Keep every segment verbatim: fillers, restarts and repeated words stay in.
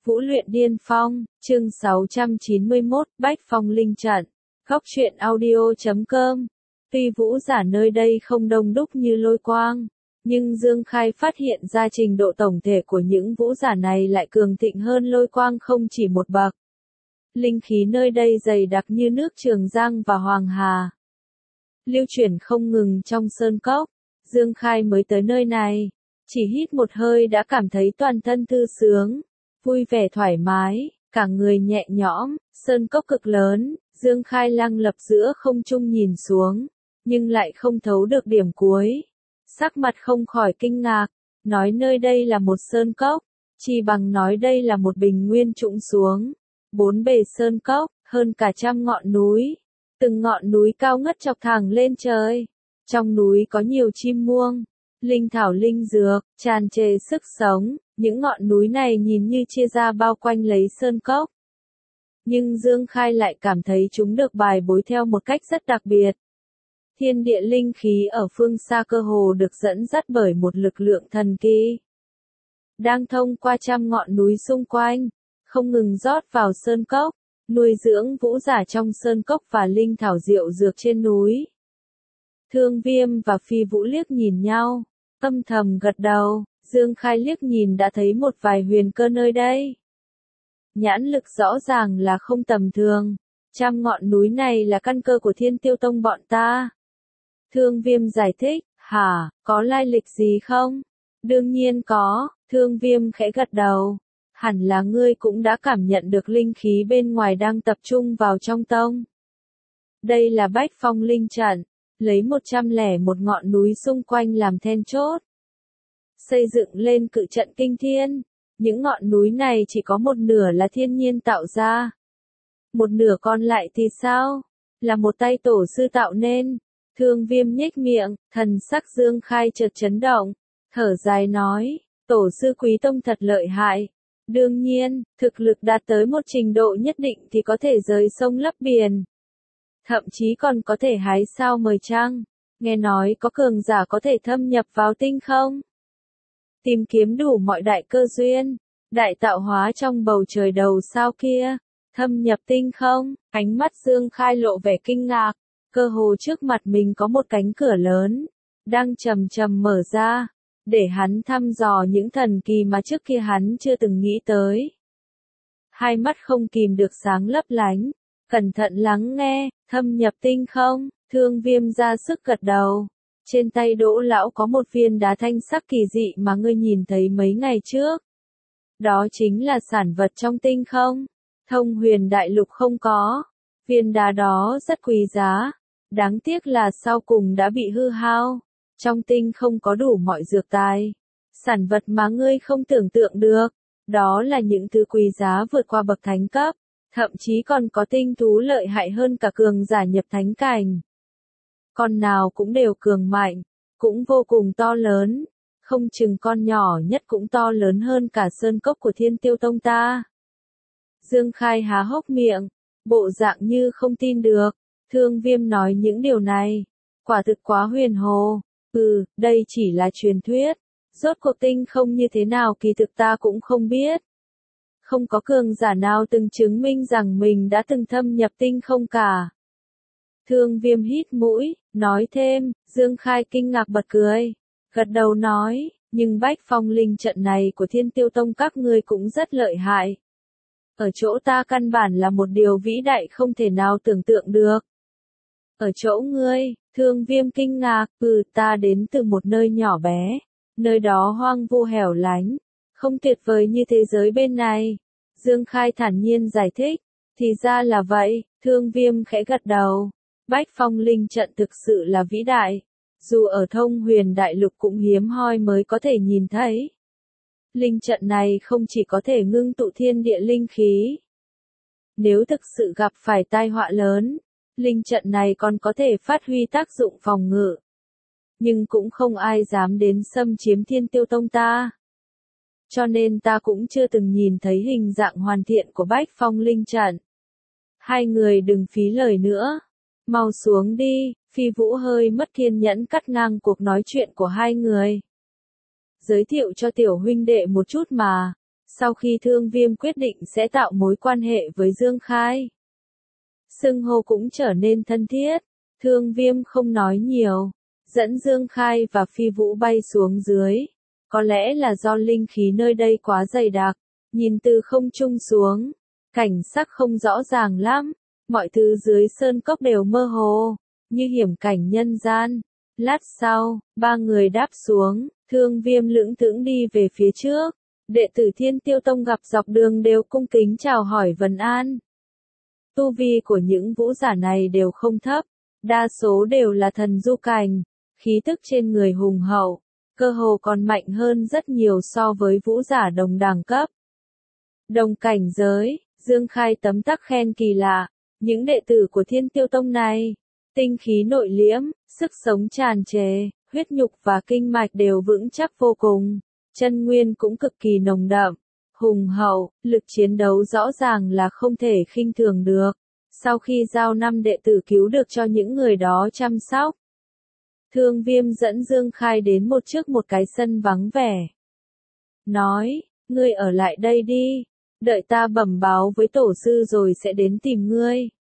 Vũ luyện điên phong, chương sáu trăm chín mươi mốt, Bách Phong Linh Trận. Góc truyện audio chấm com. Tuy vũ giả nơi đây không đông đúc như Lôi Quang, nhưng Dương Khai phát hiện ra trình độ tổng thể của những vũ giả này lại cường thịnh hơn Lôi Quang không chỉ một bậc. Linh khí nơi đây dày đặc như nước Trường Giang và Hoàng Hà, lưu chuyển không ngừng trong sơn cốc. Dương Khai mới tới nơi này, chỉ hít một hơi đã cảm thấy toàn thân thư sướng, vui vẻ thoải mái, cả người nhẹ nhõm. Sơn cốc cực lớn, Dương Khai lăng lập giữa không trung nhìn xuống, nhưng lại không thấu được điểm cuối. Sắc mặt không khỏi kinh ngạc, nói nơi đây là một sơn cốc, chỉ bằng nói đây là một bình nguyên trũng xuống. Bốn bề sơn cốc, hơn cả trăm ngọn núi, từng ngọn núi cao ngất chọc thẳng lên trời. Trong núi có nhiều chim muông, linh thảo linh dược, tràn trề sức sống. Những ngọn núi này nhìn như chia ra bao quanh lấy sơn cốc, nhưng Dương Khai lại cảm thấy chúng được bài bối theo một cách rất đặc biệt. Thiên địa linh khí ở phương xa cơ hồ được dẫn dắt bởi một lực lượng thần kỳ, đang thông qua trăm ngọn núi xung quanh, không ngừng rót vào sơn cốc, nuôi dưỡng vũ giả trong sơn cốc và linh thảo diệu dược trên núi. Thương Viêm và Phi Vũ liếc nhìn nhau, âm thầm gật đầu. Dương Khai liếc nhìn đã thấy một vài huyền cơ nơi đây. Nhãn lực rõ ràng là không tầm thường. Trăm ngọn núi này là căn cơ của Thiên Tiêu Tông bọn ta. Thương Viêm giải thích, hả, có lai lịch gì không? Đương nhiên có, Thương Viêm khẽ gật đầu. Hẳn là ngươi cũng đã cảm nhận được linh khí bên ngoài đang tập trung vào trong tông. Đây là Bách Phong Linh Trận, lấy một trăm lẻ một ngọn núi xung quanh làm then chốt, xây dựng lên cự trận kinh thiên. Những ngọn núi này chỉ có một nửa là thiên nhiên tạo ra, một nửa còn lại thì sao? Là một tay tổ sư tạo nên. Thương Viêm nhếch miệng, thần sắc Dương Khai chợt chấn động, thở dài nói, tổ sư Quý Tông thật lợi hại. Đương nhiên, thực lực đạt tới một trình độ nhất định thì có thể rời sông lấp biển, thậm chí còn có thể hái sao mời trăng. Nghe nói có cường giả có thể thâm nhập vào tinh không, tìm kiếm đủ mọi đại cơ duyên, đại tạo hóa trong bầu trời đầu sao kia. Thâm nhập tinh không, ánh mắt Dương Khai lộ vẻ kinh ngạc, cơ hồ trước mặt mình có một cánh cửa lớn, đang chậm chậm mở ra, để hắn thăm dò những thần kỳ mà trước kia hắn chưa từng nghĩ tới. Hai mắt không kìm được sáng lấp lánh, cẩn thận lắng nghe. Thâm nhập tinh không, Thương Viêm ra sức gật đầu. Trên tay Đỗ lão có một viên đá thanh sắc kỳ dị mà ngươi nhìn thấy mấy ngày trước. Đó chính là sản vật trong tinh không, Thông Huyền Đại Lục không có. Viên đá đó rất quý giá, đáng tiếc là sau cùng đã bị hư hao. Trong tinh không có đủ mọi dược tài, sản vật mà ngươi không tưởng tượng được. Đó là những thứ quý giá vượt qua bậc thánh cấp, thậm chí còn có tinh thú lợi hại hơn cả cường giả nhập thánh cảnh. Con nào cũng đều cường mạnh, cũng vô cùng to lớn, không chừng con nhỏ nhất cũng to lớn hơn cả sơn cốc của Thiên Tiêu Tông ta. Dương Khai há hốc miệng, bộ dạng như không tin được. Thương Viêm nói những điều này, quả thực quá huyền hồ. Ừ, đây chỉ là truyền thuyết, rốt cuộc tinh không như thế nào kỳ thực ta cũng không biết. Không có cường giả nào từng chứng minh rằng mình đã từng thâm nhập tinh không cả. Thương Viêm hít mũi, nói thêm. Dương Khai kinh ngạc bật cười, gật đầu nói, nhưng Bách Phong Linh Trận này của Thiên Tiêu Tông các ngươi cũng rất lợi hại. Ở chỗ ta căn bản là một điều vĩ đại không thể nào tưởng tượng được. Ở chỗ ngươi, Thương Viêm kinh ngạc, ừ, ta đến từ một nơi nhỏ bé, nơi đó hoang vu hẻo lánh, không tuyệt vời như thế giới bên này. Dương Khai thản nhiên giải thích, thì ra là vậy. Thương Viêm khẽ gật đầu. Bách Phong Linh Trận thực sự là vĩ đại, dù ở Thông Huyền Đại Lục cũng hiếm hoi mới có thể nhìn thấy. Linh trận này không chỉ có thể ngưng tụ thiên địa linh khí, nếu thực sự gặp phải tai họa lớn, linh trận này còn có thể phát huy tác dụng phòng ngự. Nhưng cũng không ai dám đến xâm chiếm Thiên Tiêu Tông ta. Cho nên ta cũng chưa từng nhìn thấy hình dạng hoàn thiện của Bách Phong Linh Trận. Hai người đừng phí lời nữa, mau xuống đi. Phi Vũ hơi mất kiên nhẫn cắt ngang cuộc nói chuyện của hai người. Giới thiệu cho tiểu huynh đệ một chút mà, Sau khi Thương Viêm quyết định sẽ tạo mối quan hệ với Dương Khai, xưng hô cũng trở nên thân thiết. Thương Viêm không nói nhiều, dẫn Dương Khai và Phi Vũ bay xuống dưới. Có lẽ là do linh khí nơi đây quá dày đặc, nhìn từ không trung xuống, cảnh sắc không rõ ràng lắm, mọi thứ dưới sơn cốc đều mơ hồ, như hiểm cảnh nhân gian. Lát sau, ba người đáp xuống, Thương Viêm lững thững đi về phía trước. Đệ tử Thiên Tiêu Tông gặp dọc đường đều cung kính chào hỏi vấn an. Tu vi của những vũ giả này đều không thấp, đa số đều là thần du cảnh, khí tức trên người hùng hậu, cơ hồ còn mạnh hơn rất nhiều so với vũ giả đồng đẳng cấp. Đồng cảnh giới, Dương Khai tấm tắc khen kỳ lạ, những đệ tử của Thiên Tiêu Tông này, tinh khí nội liễm, sức sống tràn trề, huyết nhục và kinh mạch đều vững chắc vô cùng, chân nguyên cũng cực kỳ nồng đậm, hùng hậu, lực chiến đấu rõ ràng là không thể khinh thường được. Sau khi giao năm đệ tử cứu được cho những người đó chăm sóc, Thương Viêm dẫn Dương Khai đến một trước một cái sân vắng vẻ. Nói, ngươi ở lại đây đi, đợi ta bẩm báo với tổ sư rồi sẽ đến tìm ngươi.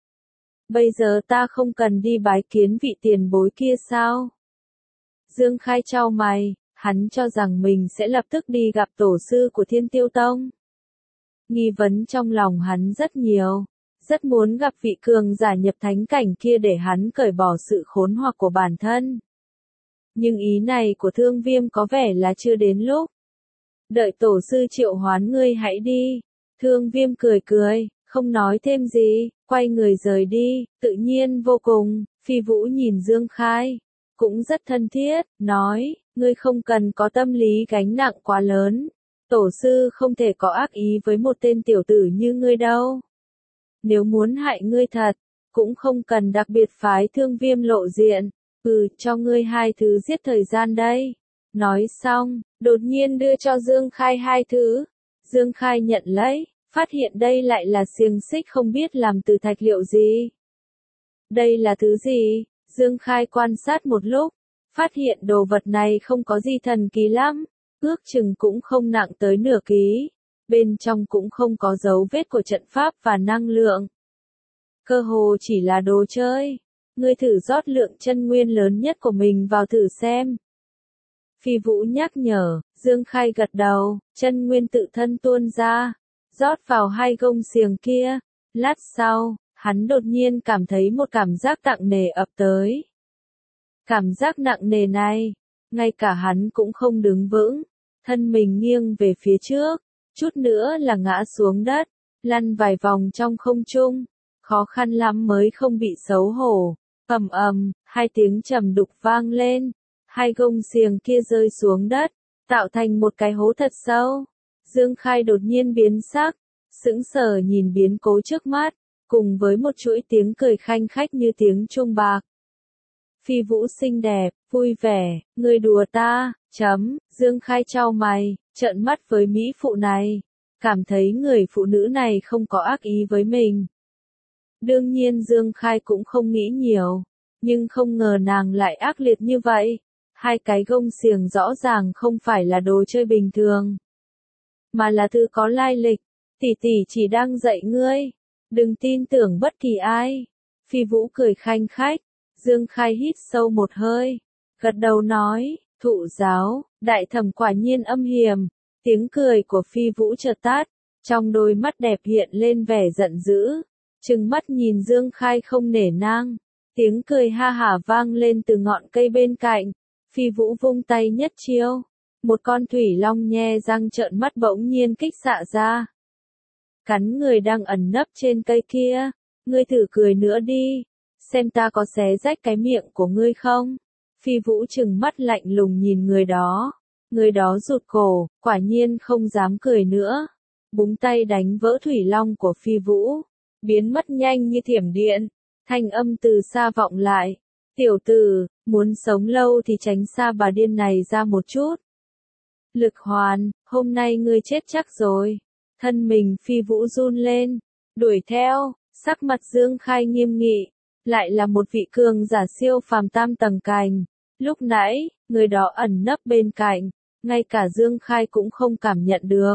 Bây giờ ta không cần đi bái kiến vị tiền bối kia sao? Dương Khai chau mày, hắn cho rằng mình sẽ lập tức đi gặp tổ sư của Thiên Tiêu Tông. Nghi vấn trong lòng hắn rất nhiều, rất muốn gặp vị cường giả nhập thánh cảnh kia để hắn cởi bỏ sự khốn hoặc của bản thân. Nhưng ý này của Thương Viêm có vẻ là chưa đến lúc. Đợi tổ sư triệu hoán ngươi hãy đi. Thương Viêm cười cười, không nói thêm gì, quay người rời đi, tự nhiên vô cùng. Phi Vũ nhìn Dương Khai, cũng rất thân thiết, nói, ngươi không cần có tâm lý gánh nặng quá lớn. Tổ sư không thể có ác ý với một tên tiểu tử như ngươi đâu. Nếu muốn hại ngươi thật, cũng không cần đặc biệt phái Thương Viêm lộ diện. Ừ, cho ngươi hai thứ giết thời gian đây. Nói xong, đột nhiên đưa cho Dương Khai hai thứ. Dương Khai nhận lấy, phát hiện đây lại là xiềng xích không biết làm từ thạch liệu gì. Đây là thứ gì? Dương Khai quan sát một lúc, phát hiện đồ vật này không có gì thần kỳ lắm, ước chừng cũng không nặng tới nửa ký, bên trong cũng không có dấu vết của trận pháp và năng lượng. Cơ hồ chỉ là đồ chơi, ngươi thử rót lượng chân nguyên lớn nhất của mình vào thử xem. Phi Vũ nhắc nhở, Dương Khai gật đầu, chân nguyên tự thân tuôn ra, rót vào hai gông xiềng kia. Lát sau, hắn đột nhiên cảm thấy một cảm giác nặng nề ập tới. Cảm giác nặng nề này, ngay cả hắn cũng không đứng vững, thân mình nghiêng về phía trước, chút nữa là ngã xuống đất, lăn vài vòng trong không trung, khó khăn lắm mới không bị xấu hổ. Ầm ầm, hai tiếng trầm đục vang lên, hai gông xiềng kia rơi xuống đất, tạo thành một cái hố thật sâu. Dương Khai đột nhiên biến sắc, sững sờ nhìn biến cố trước mắt, cùng với một chuỗi tiếng cười khanh khách như tiếng chuông bạc. Phi Vũ xinh đẹp, vui vẻ, ngươi đùa ta, chấm, Dương Khai chau mày, trợn mắt với mỹ phụ này, cảm thấy người phụ nữ này không có ác ý với mình. Đương nhiên Dương Khai cũng không nghĩ nhiều, nhưng không ngờ nàng lại ác liệt như vậy. Hai cái gông xiềng rõ ràng không phải là đồ chơi bình thường, mà là thứ có lai lịch. Tỷ tỷ chỉ đang dạy ngươi, đừng tin tưởng bất kỳ ai. Phi Vũ cười khanh khách, Dương Khai hít sâu một hơi, gật đầu nói, thụ giáo, đại thẩm quả nhiên âm hiểm. Tiếng cười của Phi Vũ chợt tắt, trong đôi mắt đẹp hiện lên vẻ giận dữ, trừng mắt nhìn Dương Khai không nể nang. Tiếng cười ha hả vang lên từ ngọn cây bên cạnh. Phi Vũ vung tay nhất chiêu, một con thủy long nhe răng trợn mắt bỗng nhiên kích xạ ra, cắn người đang ẩn nấp trên cây kia. Ngươi thử cười nữa đi, xem ta có xé rách cái miệng của ngươi không. Phi Vũ trừng mắt lạnh lùng nhìn người đó, người đó rụt cổ, quả nhiên không dám cười nữa, búng tay đánh vỡ thủy long của Phi Vũ, biến mất nhanh như thiểm điện. Thanh âm từ xa vọng lại, tiểu tử, muốn sống lâu thì tránh xa bà điên này ra một chút. Lực hoàn, hôm nay ngươi chết chắc rồi. Thân mình Phi Vũ run lên, đuổi theo, sắc mặt Dương Khai nghiêm nghị, lại là một vị cường giả siêu phàm tam tầng cảnh. Lúc nãy, người đó ẩn nấp bên cạnh, ngay cả Dương Khai cũng không cảm nhận được.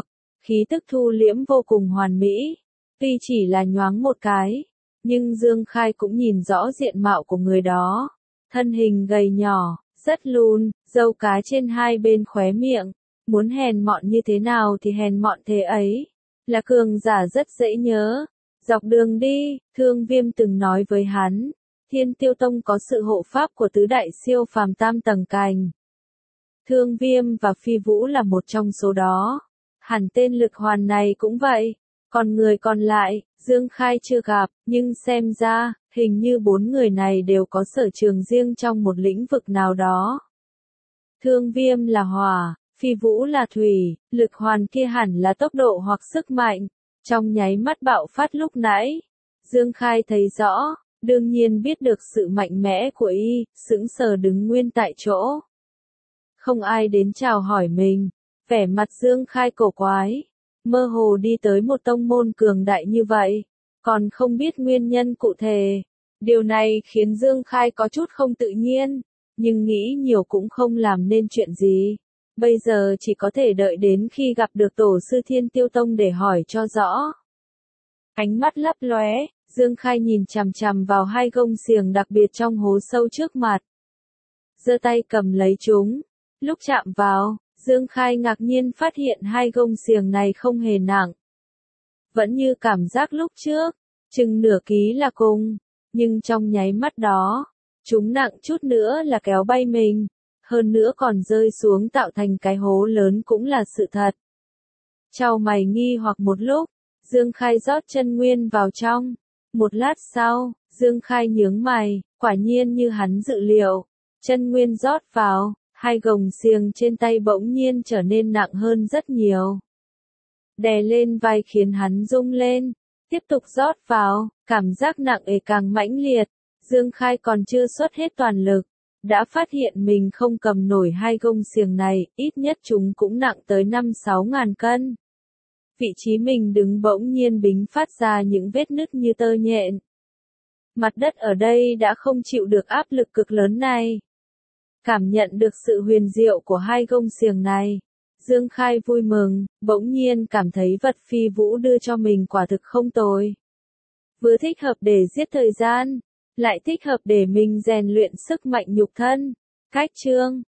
khí tức thu liễm vô cùng hoàn mỹ. Tuy chỉ là nhoáng một cái, nhưng Dương Khai cũng nhìn rõ diện mạo của người đó. Thân hình gầy nhỏ, rất lùn, râu cá trên hai bên khóe miệng. Muốn hèn mọn như thế nào thì hèn mọn thế ấy. Là cường giả rất dễ nhớ. Dọc đường đi, Thương Viêm từng nói với hắn, Thiên Tiêu Tông có sự hộ pháp của tứ đại siêu phàm tam tầng cành. Thương Viêm và Phi Vũ là một trong số đó. Hẳn tên Lực Hoàn này cũng vậy. Còn người còn lại, Dương Khai chưa gặp, nhưng xem ra, hình như bốn người này đều có sở trường riêng trong một lĩnh vực nào đó. Thương Viêm là hỏa, Phi Vũ là thủy, Lực Hoàn kia hẳn là tốc độ hoặc sức mạnh. Trong nháy mắt bạo phát lúc nãy, Dương Khai thấy rõ, đương nhiên biết được sự mạnh mẽ của y, sững sờ đứng nguyên tại chỗ. Không ai đến chào hỏi mình, vẻ mặt Dương Khai cổ quái, mơ hồ đi tới một tông môn cường đại như vậy, còn không biết nguyên nhân cụ thể. Điều này khiến Dương Khai có chút không tự nhiên, nhưng nghĩ nhiều cũng không làm nên chuyện gì. Bây giờ chỉ có thể đợi đến khi gặp được tổ sư Thiên Tiêu Tông để hỏi cho rõ. Ánh mắt lấp lóe, Dương Khai nhìn chằm chằm vào hai gông xiềng đặc biệt trong hố sâu trước mặt. Giơ tay cầm lấy chúng. Lúc chạm vào, Dương Khai ngạc nhiên phát hiện hai gông xiềng này không hề nặng. Vẫn như cảm giác lúc trước, chừng nửa ký là cùng, nhưng trong nháy mắt đó, chúng nặng chút nữa là kéo bay mình. Hơn nữa còn rơi xuống tạo thành cái hố lớn cũng là sự thật. Chau mày nghi hoặc một lúc, Dương Khai rót chân nguyên vào trong. Một lát sau, Dương Khai nhướng mày, quả nhiên như hắn dự liệu. Chân nguyên rót vào, hai gồng xiềng trên tay bỗng nhiên trở nên nặng hơn rất nhiều. Đè lên vai khiến hắn rung lên, tiếp tục rót vào, cảm giác nặng ề càng mãnh liệt. Dương Khai còn chưa xuất hết toàn lực, đã phát hiện mình không cầm nổi hai gông xiềng này, ít nhất chúng cũng nặng tới năm sáu ngàn cân. Vị trí mình đứng bỗng nhiên bính phát ra những vết nứt như tơ nhện. Mặt đất ở đây đã không chịu được áp lực cực lớn này. Cảm nhận được sự huyền diệu của hai gông xiềng này, Dương Khai vui mừng, bỗng nhiên cảm thấy vật Phi Vũ đưa cho mình quả thực không tồi. Vừa thích hợp để giết thời gian, lại thích hợp để mình rèn luyện sức mạnh nhục thân. Cách chương